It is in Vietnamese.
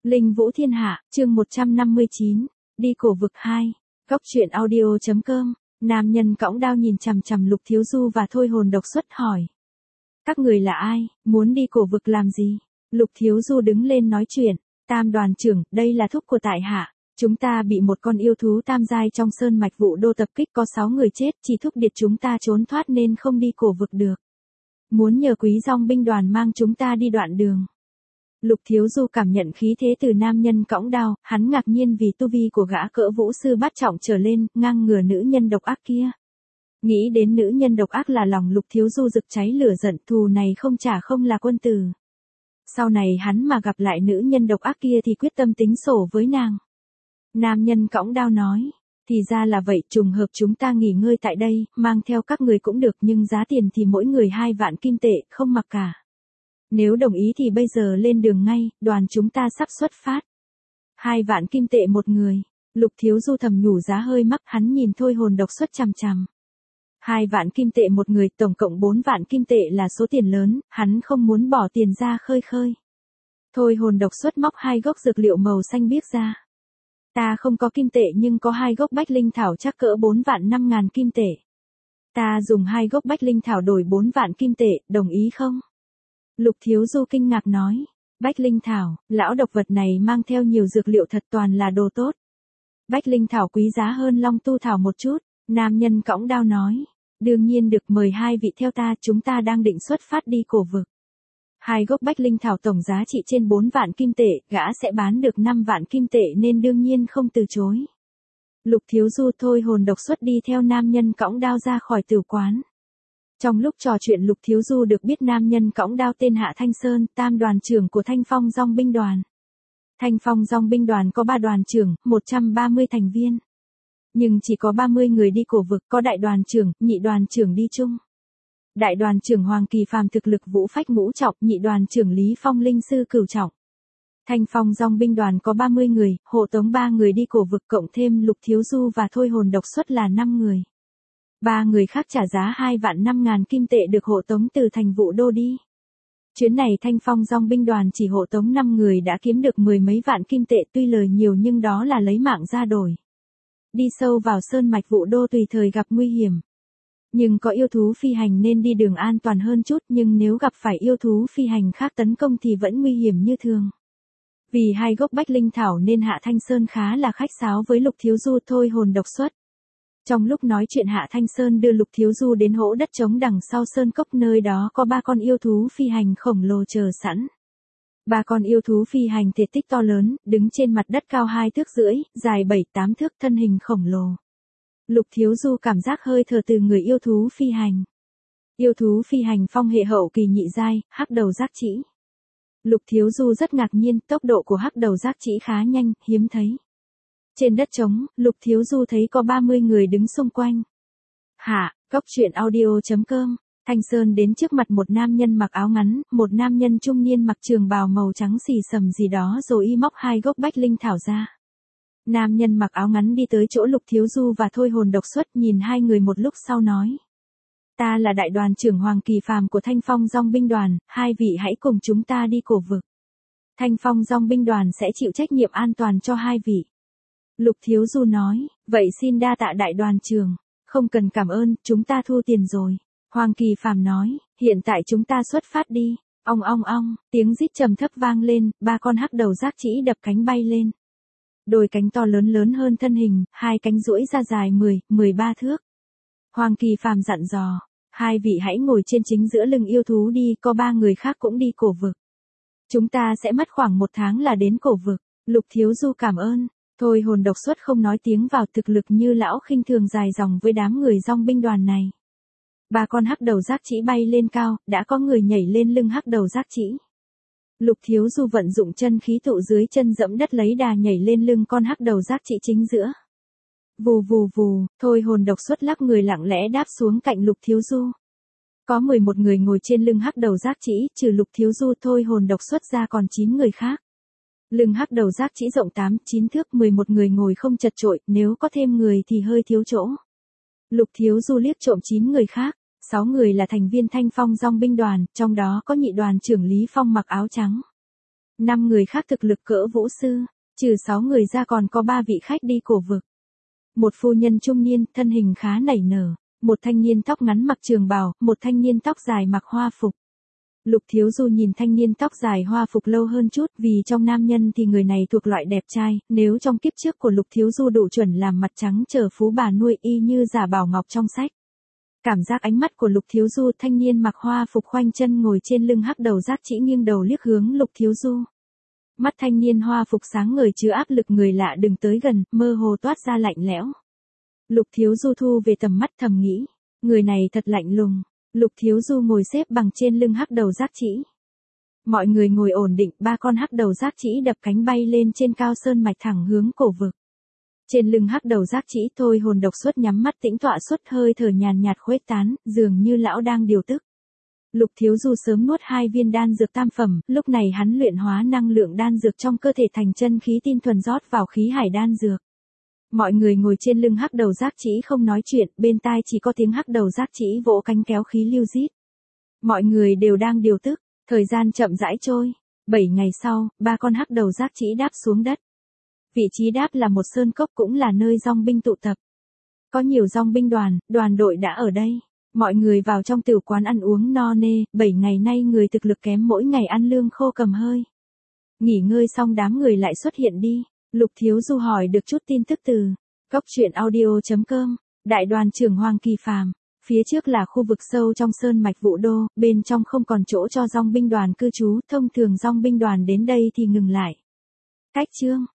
Linh Vũ Thiên Hạ, chương 159, đi cổ vực 2, góc truyện audio.com, nam nhân cõng đao nhìn chằm chằm Lục Thiếu Du và Thôi Hồn Độc Xuất hỏi. Các người là ai, muốn đi cổ vực làm gì? Lục Thiếu Du đứng lên nói chuyện, Tam đoàn trưởng, đây là thúc của tại hạ. Chúng ta bị một con yêu thú tam giai trong sơn mạch Vũ Đô tập kích, có 6 người chết, chỉ thúc điệt chúng ta trốn thoát nên không đi cổ vực được. Muốn nhờ Quý Dòng binh đoàn mang chúng ta đi đoạn đường. Lục Thiếu Du cảm nhận khí thế từ nam nhân cõng đao, hắn ngạc nhiên vì tu vi của gã cỡ vũ sư bát trọng trở lên, ngang ngửa nữ nhân độc ác kia. Nghĩ đến nữ nhân độc ác là lòng Lục Thiếu Du rực cháy lửa giận, thù này không trả không là quân tử. Sau này hắn mà gặp lại nữ nhân độc ác kia thì quyết tâm tính sổ với nàng. Nam nhân cõng đao nói, thì ra là vậy, trùng hợp chúng ta nghỉ ngơi tại đây, mang theo các người cũng được, nhưng giá tiền thì mỗi người 2 vạn kim tệ, không mặc cả. Nếu đồng ý thì bây giờ lên đường ngay, đoàn chúng ta sắp xuất phát. 2 vạn kim tệ một người. Lục Thiếu Du thầm nhủ giá hơi mắc, hắn nhìn Thôi Hồn Độc Xuất chằm chằm. 2 vạn kim tệ một người, tổng cộng 4 vạn kim tệ là số tiền lớn, hắn không muốn bỏ tiền ra khơi khơi. Thôi Hồn Độc Xuất móc 2 gốc dược liệu màu xanh biếc ra. Ta không có kim tệ nhưng có 2 gốc bách linh thảo chắc cỡ 4 vạn 5 ngàn kim tệ. Ta dùng 2 gốc bách linh thảo đổi 4 vạn kim tệ, đồng ý không? Lục Thiếu Du kinh ngạc nói, bách linh thảo, lão độc vật này mang theo nhiều dược liệu thật, toàn là đồ tốt. Bách linh thảo quý giá hơn long tu thảo một chút, nam nhân cõng đao nói, đương nhiên được, mời 2 vị theo ta, chúng ta đang định xuất phát đi cổ vực. 2 gốc bách linh thảo tổng giá trị trên 4 vạn kim tệ, gã sẽ bán được 5 vạn kim tệ nên đương nhiên không từ chối. Lục Thiếu Du Thôi Hồn Độc Xuất đi theo nam nhân cõng đao ra khỏi tử quán. Trong lúc trò chuyện Lục Thiếu Du được biết nam nhân cõng đao tên Hạ Thanh Sơn, tam đoàn trưởng của Thanh Phong Dòng binh đoàn. Thanh Phong Dòng binh đoàn có 3 đoàn trưởng, 130 thành viên. Nhưng chỉ có 30 người đi cổ vực, có đại đoàn trưởng, nhị đoàn trưởng đi chung. Đại đoàn trưởng Hoàng Kỳ Phàm thực lực vũ phách ngũ trọng, nhị đoàn trưởng Lý Phong linh sư cửu trọng. Thanh Phong Dòng binh đoàn có 30 người, hộ tống 3 người đi cổ vực, cộng thêm Lục Thiếu Du và Thôi Hồn Độc Xuất là 5 người. 3 người khác trả giá 2 vạn 5 ngàn kim tệ được hộ tống từ thành Vũ Đô đi. Chuyến này Thanh Phong Dòng binh đoàn chỉ hộ tống 5 người đã kiếm được 10 mấy vạn kim tệ, tuy lời nhiều nhưng đó là lấy mạng ra đổi. Đi sâu vào sơn mạch Vũ Đô tùy thời gặp nguy hiểm. Nhưng có yêu thú phi hành nên đi đường an toàn hơn chút, nhưng nếu gặp phải yêu thú phi hành khác tấn công thì vẫn nguy hiểm như thường. Vì 2 gốc bách linh thảo nên Hạ Thanh Sơn khá là khách sáo với Lục Thiếu Du Thôi Hồn Độc Xuất. Trong lúc nói chuyện Hạ Thanh Sơn đưa Lục Thiếu Du đến hỗ đất trống đằng sau sơn cốc, nơi đó có 3 con yêu thú phi hành khổng lồ chờ sẵn. 3 con yêu thú phi hành thể tích to lớn, đứng trên mặt đất cao 2 thước rưỡi, dài 7-8 thước, thân hình khổng lồ. Lục Thiếu Du cảm giác hơi thở từ người yêu thú phi hành. Yêu thú phi hành phong hệ hậu kỳ nhị giai, hắc đầu giác trĩ. Lục Thiếu Du rất ngạc nhiên, tốc độ của hắc đầu giác trĩ khá nhanh, hiếm thấy. Trên đất trống, Lục Thiếu Du thấy có 30 người đứng xung quanh. Hạ, góc truyện audio.com, Thanh Sơn đến trước mặt một nam nhân mặc áo ngắn, một nam nhân trung niên mặc trường bào màu trắng xì xầm gì đó rồi y móc 2 gốc bách linh thảo ra. Nam nhân mặc áo ngắn đi tới chỗ Lục Thiếu Du và Thôi Hồn Độc Xuất, nhìn 2 người một lúc sau nói. Ta là đại đoàn trưởng Hoàng Kỳ Phàm của Thanh Phong Dòng binh đoàn, 2 vị hãy cùng chúng ta đi cổ vực. Thanh Phong Dòng binh đoàn sẽ chịu trách nhiệm an toàn cho 2 vị. Lục Thiếu Du nói, vậy xin đa tạ đại đoàn trưởng, không cần cảm ơn, chúng ta thu tiền rồi. Hoàng Kỳ Phàm nói, hiện tại chúng ta xuất phát đi. Ong ong ong, tiếng rít trầm thấp vang lên, 3 con hắc đầu giác trĩ đập cánh bay lên. Đôi cánh to lớn lớn hơn thân hình, 2 cánh duỗi ra dài 10-13 thước. Hoàng Kỳ Phàm dặn dò, 2 vị hãy ngồi trên chính giữa lưng yêu thú đi, có 3 người khác cũng đi cổ vực. Chúng ta sẽ mất khoảng 1 tháng là đến cổ vực. Lục Thiếu Du cảm ơn. Thôi Hồn Độc Xuất không nói tiếng vào, thực lực như lão khinh thường dài dòng với đám người dòng binh đoàn này. 3 con hắc đầu giác trĩ bay lên cao, đã có người nhảy lên lưng hắc đầu giác trĩ. Lục Thiếu Du vận dụng chân khí tụ dưới chân dẫm đất lấy đà nhảy lên lưng con hắc đầu giác trĩ chính giữa. Vù vù vù, Thôi Hồn Độc Xuất lắc người lặng lẽ đáp xuống cạnh Lục Thiếu Du. Có 11 người ngồi trên lưng hắc đầu giác trĩ, trừ Lục Thiếu Du Thôi Hồn Độc Xuất ra còn 9 người khác. Lưng hắc đầu giác trĩ rộng 8-9 thước, 11 người ngồi không chật chội, nếu có thêm người thì hơi thiếu chỗ. Lục Thiếu Du liếc trộm 9 người khác, 6 người là thành viên Thanh Phong Dòng binh đoàn, trong đó có nhị đoàn trưởng Lý Phong mặc áo trắng. 5 người khác thực lực cỡ vũ sư, trừ 6 người ra còn có 3 vị khách đi cổ vực. Một phu nhân trung niên, thân hình khá nảy nở, một thanh niên tóc ngắn mặc trường bào, một thanh niên tóc dài mặc hoa phục. Lục Thiếu Du nhìn thanh niên tóc dài hoa phục lâu hơn chút, vì trong nam nhân thì người này thuộc loại đẹp trai, nếu trong kiếp trước của Lục Thiếu Du đủ chuẩn làm mặt trắng chờ phú bà nuôi y như giả bảo ngọc trong sách. Cảm giác ánh mắt của Lục Thiếu Du, thanh niên mặc hoa phục khoanh chân ngồi trên lưng hắc đầu giác chỉ nghiêng đầu liếc hướng Lục Thiếu Du. Mắt thanh niên hoa phục sáng ngời chứa áp lực người lạ đừng tới gần, mơ hồ toát ra lạnh lẽo. Lục Thiếu Du thu về tầm mắt thầm nghĩ, người này thật lạnh lùng. Lục Thiếu Du ngồi xếp bằng trên lưng hắc đầu giác chỉ. Mọi người ngồi ổn định, 3 con hắc đầu giác chỉ đập cánh bay lên trên cao sơn mạch thẳng hướng cổ vực. Trên lưng hắc đầu giác chỉ thôi hồn độc xuất nhắm mắt tĩnh tọa suốt hơi thở nhàn nhạt khuếch tán, dường như lão đang điều tức. Lục Thiếu Du sớm nuốt 2 viên đan dược tam phẩm, lúc này hắn luyện hóa năng lượng đan dược trong cơ thể thành chân khí tinh thuần rót vào khí hải đan dược. Mọi người ngồi trên lưng hắc đầu giác chỉ không nói chuyện, bên tai chỉ có tiếng hắc đầu giác chỉ vỗ cánh kéo khí lưu rít. Mọi người đều đang điều tức, thời gian chậm rãi trôi. 7 ngày sau, 3 con hắc đầu giác chỉ đáp xuống đất. Vị trí đáp là một sơn cốc cũng là nơi dòng binh tụ tập. Có nhiều dòng binh đoàn đội đã ở đây. Mọi người vào trong tiểu quán ăn uống no nê, 7 ngày nay người thực lực kém mỗi ngày ăn lương khô cầm hơi. Nghỉ ngơi xong đám người lại xuất hiện đi. Lục Thiếu Du hỏi được chút tin tức từ goctruyện.audio.com, đại đoàn trưởng Hoàng Kỳ Phàm. Phía trước là khu vực sâu trong sơn mạch Vũ Đô, bên trong không còn chỗ cho dòng binh đoàn cư trú, thông thường dòng binh đoàn đến đây thì ngừng lại. Cách chương